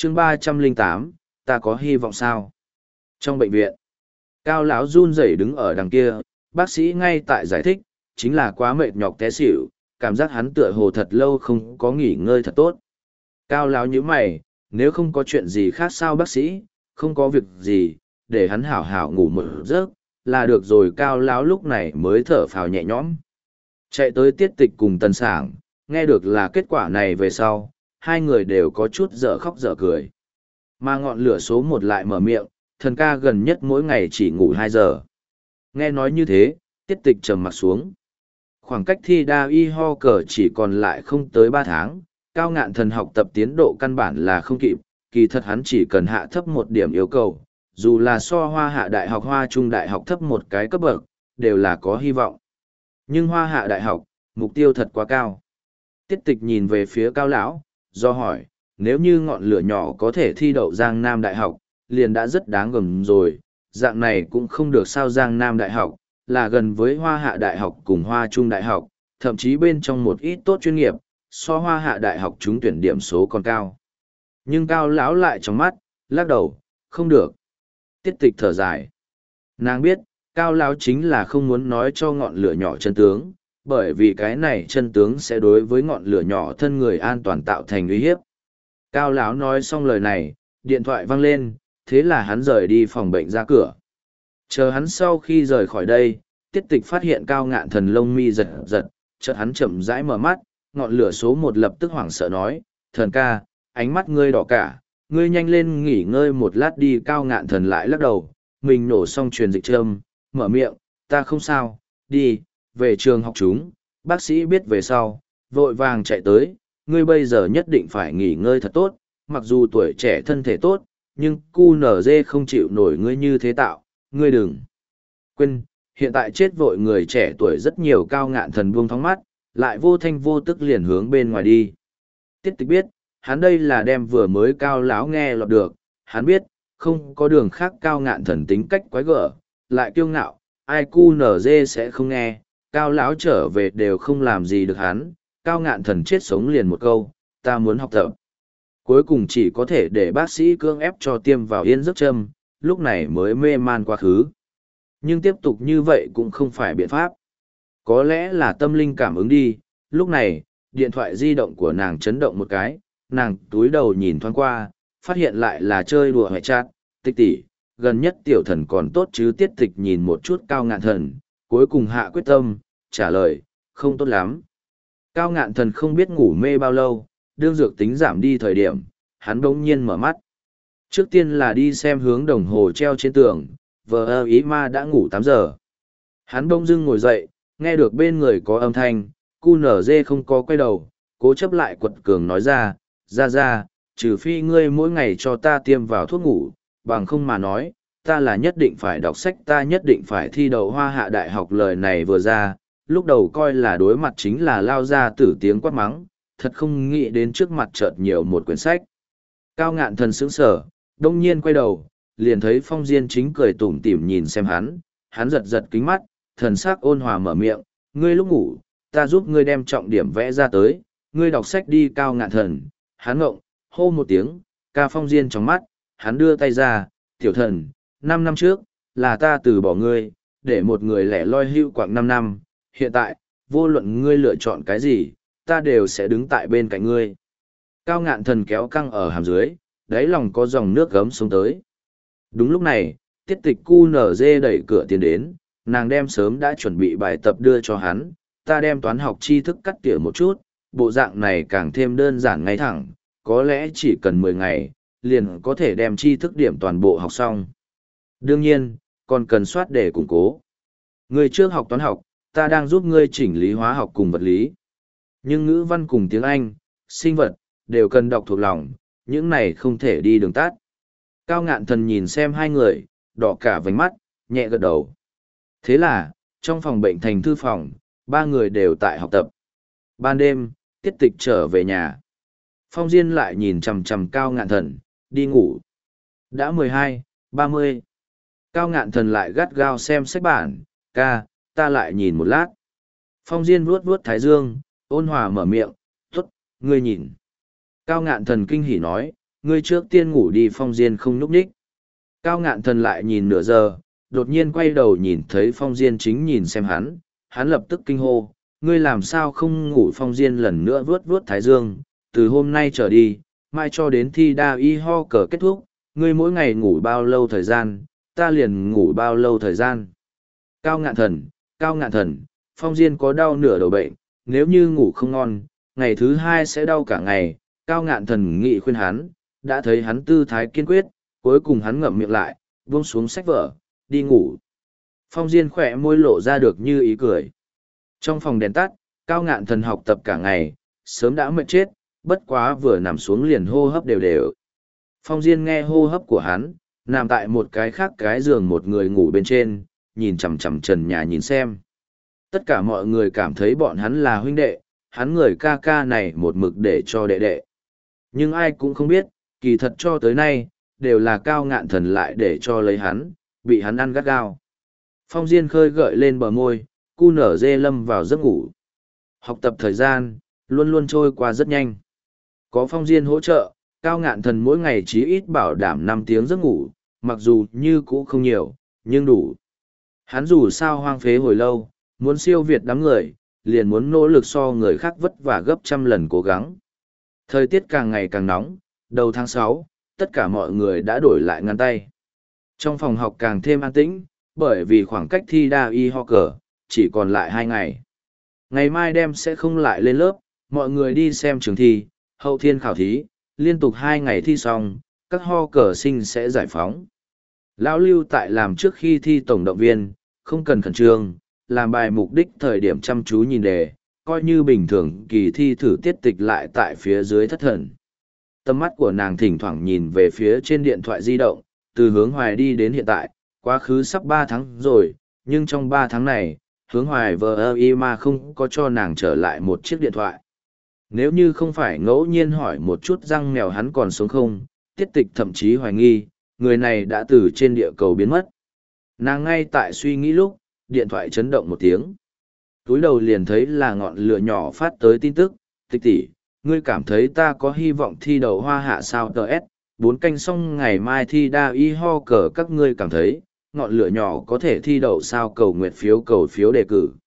chương 308, ta có hy vọng sao? Trong bệnh viện, Cao lão run rẩy đứng ở đằng kia, bác sĩ ngay tại giải thích, chính là quá mệt nhọc té xỉu, cảm giác hắn tựa hồ thật lâu không có nghỉ ngơi thật tốt. Cao lão nhíu mày, nếu không có chuyện gì khác sao bác sĩ, không có việc gì, để hắn hảo hảo ngủ một giấc, là được rồi. Cao lão lúc này mới thở phào nhẹ nhõm. Chạy tới Tiết Tịch cùng Tần Sảng, nghe được là kết quả này về sau, hai người đều có chút dở khóc dở cười. Mà ngọn lửa số 1 lại mở miệng, thần ca gần nhất mỗi ngày chỉ ngủ 2 giờ. Nghe nói như thế, Tiết Tịch trầm mặt xuống. Khoảng cách thi đa y ho cờ chỉ còn lại không tới 3 tháng, Cao Ngạn Thần học tập tiến độ căn bản là không kịp, kỳ thật hắn chỉ cần hạ thấp một điểm yêu cầu, dù là so Hoa Hạ Đại học Hoa Trung Đại học thấp một cái cấp bậc, đều là có hy vọng. Nhưng Hoa Hạ Đại học, mục tiêu thật quá cao. Tiết Tịch nhìn về phía Cao lão, do hỏi, nếu như ngọn lửa nhỏ có thể thi đậu Giang Nam Đại học, liền đã rất đáng gờm rồi, dạng này cũng không được sao. Giang Nam Đại học là gần với Hoa Hạ Đại học cùng Hoa Trung Đại học, thậm chí bên trong một ít tốt chuyên nghiệp, so Hoa Hạ Đại học trúng tuyển điểm số còn cao. Nhưng Cao lão lại trong mắt, lắc đầu, không được. Tiết Tịch thở dài. Nàng biết, Cao lão chính là không muốn nói cho ngọn lửa nhỏ chân tướng, bởi vì cái này chân tướng sẽ đối với ngọn lửa nhỏ thân người an toàn tạo thành uy hiếp. Cao lão nói xong lời này, điện thoại vang lên, thế là hắn rời đi phòng bệnh ra cửa. Chờ hắn sau khi rời khỏi đây, Tiết Tịch phát hiện Cao Ngạn Thần lông mi giật giật, chợt hắn chậm rãi mở mắt, ngọn lửa số 1 lập tức hoảng sợ nói, thần ca, ánh mắt ngươi đỏ cả, ngươi nhanh lên nghỉ ngơi một lát đi. Cao Ngạn Thần lại lắc đầu, mình nổ xong truyền dịch châm, mở miệng, ta không sao, đi, về trường học chúng, bác sĩ biết về sau, vội vàng chạy tới, ngươi bây giờ nhất định phải nghỉ ngơi thật tốt, mặc dù tuổi trẻ thân thể tốt, nhưng QNZ không chịu nổi ngươi như thế tạo, ngươi đừng quên, hiện tại chết vội người trẻ tuổi rất nhiều. Cao Ngạn Thần buông thóng mắt, lại vô thanh vô tức liền hướng bên ngoài đi. Tiết Tịch biết, hắn đây là đem vừa mới Cao lão nghe lọt được, hắn biết, không có đường khác. Cao Ngạn Thần tính cách quái gở, lại kiêu ngạo, ai QNZ sẽ không nghe, Cao lão trở về đều không làm gì được hắn. Cao Ngạn Thần chết sống liền một câu, ta muốn học tập. Cuối cùng chỉ có thể để bác sĩ cưỡng ép cho tiêm vào yên giấc châm, lúc này mới mê man quá khứ. Nhưng tiếp tục như vậy cũng không phải biện pháp. Có lẽ là tâm linh cảm ứng đi, lúc này, điện thoại di động của nàng chấn động một cái, nàng túi đầu nhìn thoáng qua, phát hiện lại là chơi đùa hệ chat, Tịch tỷ, gần nhất tiểu thần còn tốt chứ? Tiết Tịch nhìn một chút Cao Ngạn Thần, cuối cùng hạ quyết tâm, trả lời, không tốt lắm. Cao Ngạn Thần không biết ngủ mê bao lâu, đương dược tính giảm đi thời điểm, hắn bỗng nhiên mở mắt. Trước tiên là đi xem hướng đồng hồ treo trên tường, vờ ý ma đã ngủ 8 giờ. Hắn bỗng dưng ngồi dậy, nghe được bên người có âm thanh, QNZ không có quay đầu, cố chấp lại quật cường nói ra, ra, trừ phi ngươi mỗi ngày cho ta tiêm vào thuốc ngủ, bằng không mà nói, ta là nhất định phải đọc sách, ta nhất định phải thi đậu Hoa Hạ Đại học. Lời này vừa ra, lúc đầu coi là đối mặt chính là lao ra tử tiếng quát mắng, thật không nghĩ đến trước mặt chợt nhiều một quyển sách. Cao Ngạn Thần sững sờ, đông nhiên quay đầu, liền thấy Phong Diên chính cười tủm tỉm nhìn xem hắn giật giật kính mắt, thần sắc ôn hòa mở miệng, ngươi lúc ngủ, ta giúp ngươi đem trọng điểm vẽ ra tới, ngươi đọc sách đi. Cao Ngạn Thần, hắn ngộng, hô một tiếng, ca. Phong Diên trong mắt, hắn đưa tay ra, tiểu thần, 5 năm trước, là ta từ bỏ ngươi, để một người lẻ loi hưu quạng 5 năm, hiện tại, vô luận ngươi lựa chọn cái gì, ta đều sẽ đứng tại bên cạnh ngươi. Cao Ngạn Thần kéo căng ở hàm dưới, đáy lòng có dòng nước gấm xuống tới. Đúng lúc này, Tiết Tịch QNZ đẩy cửa tiến đến, nàng đem sớm đã chuẩn bị bài tập đưa cho hắn, ta đem toán học tri thức cắt tỉa một chút, bộ dạng này càng thêm đơn giản ngay thẳng, có lẽ chỉ cần 10 ngày, liền có thể đem tri thức điểm toàn bộ học xong. Đương nhiên, còn cần soát để củng cố. Ngươi trước học toán học, ta đang giúp ngươi chỉnh lý hóa học cùng vật lý. Nhưng ngữ văn cùng tiếng Anh, sinh vật, đều cần đọc thuộc lòng, những này không thể đi đường tắt. Cao Ngạn Thần nhìn xem hai người, đỏ cả vành mắt, nhẹ gật đầu. Thế là, trong phòng bệnh thành thư phòng, 3 người đều tại học tập. Ban đêm, Tiết Tịch trở về nhà. Phong Diên lại nhìn chằm chằm Cao Ngạn Thần, đi ngủ. Đã 12:30. Cao Ngạn Thần lại gắt gao xem sách bản, ca, ta lại nhìn một lát. Phong Diên vuốt vuốt thái dương, ôn hòa mở miệng, tốt, ngươi nhìn. Cao Ngạn Thần kinh hỉ nói, ngươi trước tiên ngủ đi. Phong Diên không nhúc nhích. Cao Ngạn Thần lại nhìn nửa giờ, đột nhiên quay đầu nhìn thấy Phong Diên chính nhìn xem hắn lập tức kinh hô, ngươi làm sao không ngủ? Phong Diên lần nữa vuốt vuốt thái dương, từ hôm nay trở đi, mai cho đến thi đa y ho cờ kết thúc, ngươi mỗi ngày ngủ bao lâu thời gian, ta liền ngủ bao lâu thời gian. Cao Ngạn Thần, Phong Diên có đau nửa đầu bệnh, nếu như ngủ không ngon, ngày thứ hai sẽ đau cả ngày. Cao Ngạn Thần nghị khuyên hắn, đã thấy hắn tư thái kiên quyết, cuối cùng hắn ngậm miệng lại, buông xuống sách vở, đi ngủ. Phong Diên khỏe môi lộ ra được như ý cười. Trong phòng đèn tắt, Cao Ngạn Thần học tập cả ngày, sớm đã mệt chết, bất quá vừa nằm xuống liền hô hấp đều đều. Phong Diên nghe hô hấp của hắn, nằm tại một cái khác cái giường một người ngủ bên trên, nhìn chằm chằm trần nhà nhìn xem. Tất cả mọi người cảm thấy bọn hắn là huynh đệ, hắn người ca ca này một mực để cho đệ đệ. Nhưng ai cũng không biết, kỳ thật cho tới nay, đều là Cao Ngạn Thần lại để cho lấy hắn, bị hắn ăn gắt gao. Phong Diên khơi gợi lên bờ môi, cu nở dê lâm vào giấc ngủ. Học tập thời gian, luôn luôn trôi qua rất nhanh. Có Phong Diên hỗ trợ, Cao Ngạn Thần mỗi ngày chí ít bảo đảm 5 tiếng giấc ngủ, mặc dù như cũ không nhiều, nhưng đủ. Hắn dù sao hoang phế hồi lâu, muốn siêu việt đám người, liền muốn nỗ lực so người khác vất vả gấp trăm lần cố gắng. Thời tiết càng ngày càng nóng, đầu tháng 6, tất cả mọi người đã đổi lại ngăn tay. Trong phòng học càng thêm an tĩnh, bởi vì khoảng cách thi đa y ho cờ, chỉ còn lại 2 ngày. Ngày mai đêm sẽ không lại lên lớp, mọi người đi xem trường thi, hậu thiên khảo thí, liên tục 2 ngày thi xong, các ho cờ sinh sẽ giải phóng. Lão Lưu tại làm trước khi thi tổng động viên, không cần khẩn trương, làm bài mục đích thời điểm chăm chú nhìn đề, coi như bình thường kỳ thi thử tiết tịch lại tại phía dưới thất thần. Tầm mắt của nàng thỉnh thoảng nhìn về phía trên điện thoại di động, từ hướng hoài đi đến hiện tại, quá khứ sắp 3 tháng rồi, nhưng trong 3 tháng này, hướng hoài vờ mà không có cho nàng trở lại một chiếc điện thoại. Nếu như không phải ngẫu nhiên hỏi một chút răng mèo hắn còn sống không, tiết tịch thậm chí hoài nghi, người này đã từ trên địa cầu biến mất. Nàng ngay tại suy nghĩ lúc, điện thoại chấn động một tiếng. Túi đầu liền thấy là ngọn lửa nhỏ phát tới tin tức, Tịch tỷ, ngươi cảm thấy ta có hy vọng thi đậu hoa hạ sao? TS, 4 canh xong ngày mai thi đa y ho cờ, các ngươi cảm thấy, ngọn lửa nhỏ có thể thi đậu sao? Cầu nguyện phiếu đề cử.